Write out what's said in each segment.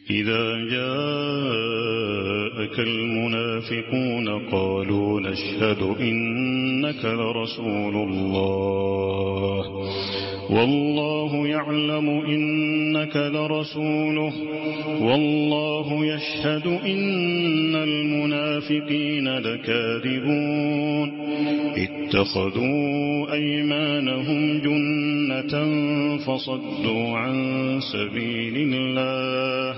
إذا جاءك المنافقون قالوا نشهد إنك لرسول الله والله يعلم إنك لرسوله والله يشهد إن المنافقين لكاذبون اتخذوا أيمانهم جنة فصدوا عن سبيل الله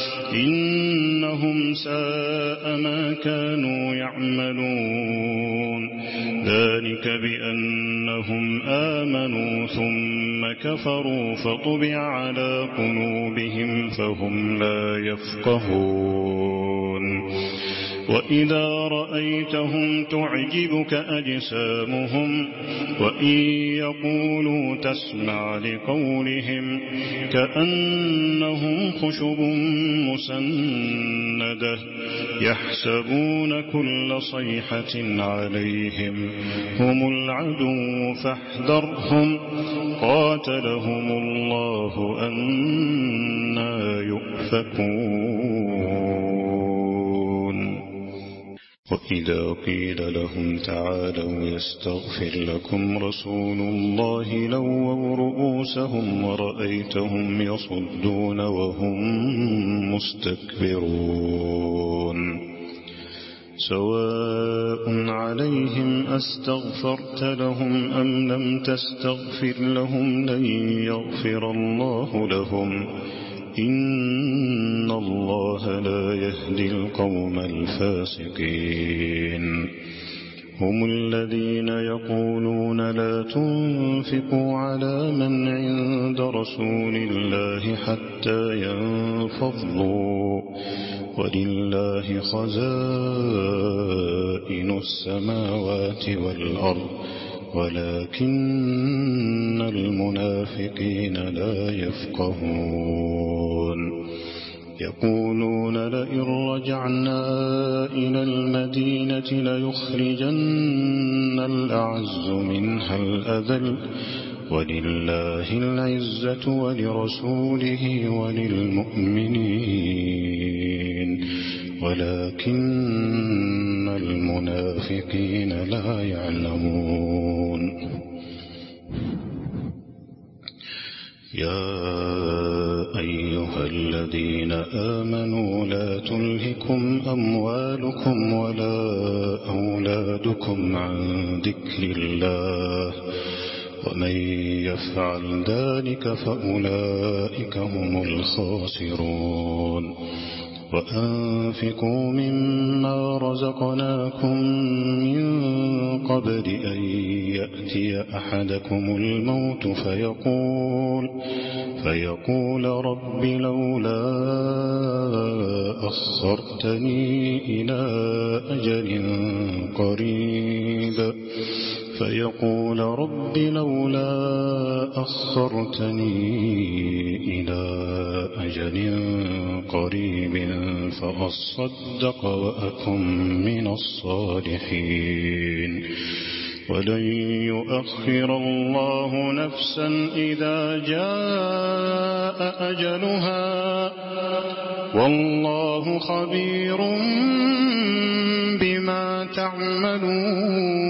إنهم ساء ما كانوا يعملون ذلك بأنهم آمنوا ثم كفروا فطبع على قلوبهم فهم لا يفقهون وإذا رأيتهم تعجبك أجسامهم وإن يقولوا تسمع لقولهم كأنهم خشب مسندة يحسبون كل صيحة عليهم هم العدو فاحذرهم قاتلهم الله أنى يؤفكون وإذا قيل لهم تعالوا يستغفر لكم رسول الله لووا رؤوسهم ورأيتهم يصدون وهم مستكبرون سواء عليهم أستغفرت لهم أم لم تستغفر لهم لن يغفر الله لهم إن الله لا يهدي القوم الفاسقين هم الذين يقولون لا تنفقوا على من عند رسول الله حتى ينفضوا ولله خزائن السماوات والأرض ولكن المنافقين لا يفقهون يقولون لئن رجعنا إلى المدينة ليخرجن الأعز منها الأذل ولله العزة ولرسوله وللمؤمنين ولكن المنافقين لا يعلمون يا أيها الذين آمنوا لا تلهكم أموالكم ولا أولادكم عن ذكر الله ومن يفعل ذلك فأولئك هم الخاسرون وأنفقوا مما رزقناكم من قبل أن يأتي أحدكم الموت فيقول رب لولا أخرتني إلى أجل قريب فأصدق وأكن من الصالحين ولن يؤخر الله نفسا إذا جاء أجلها والله خبير بما تعملون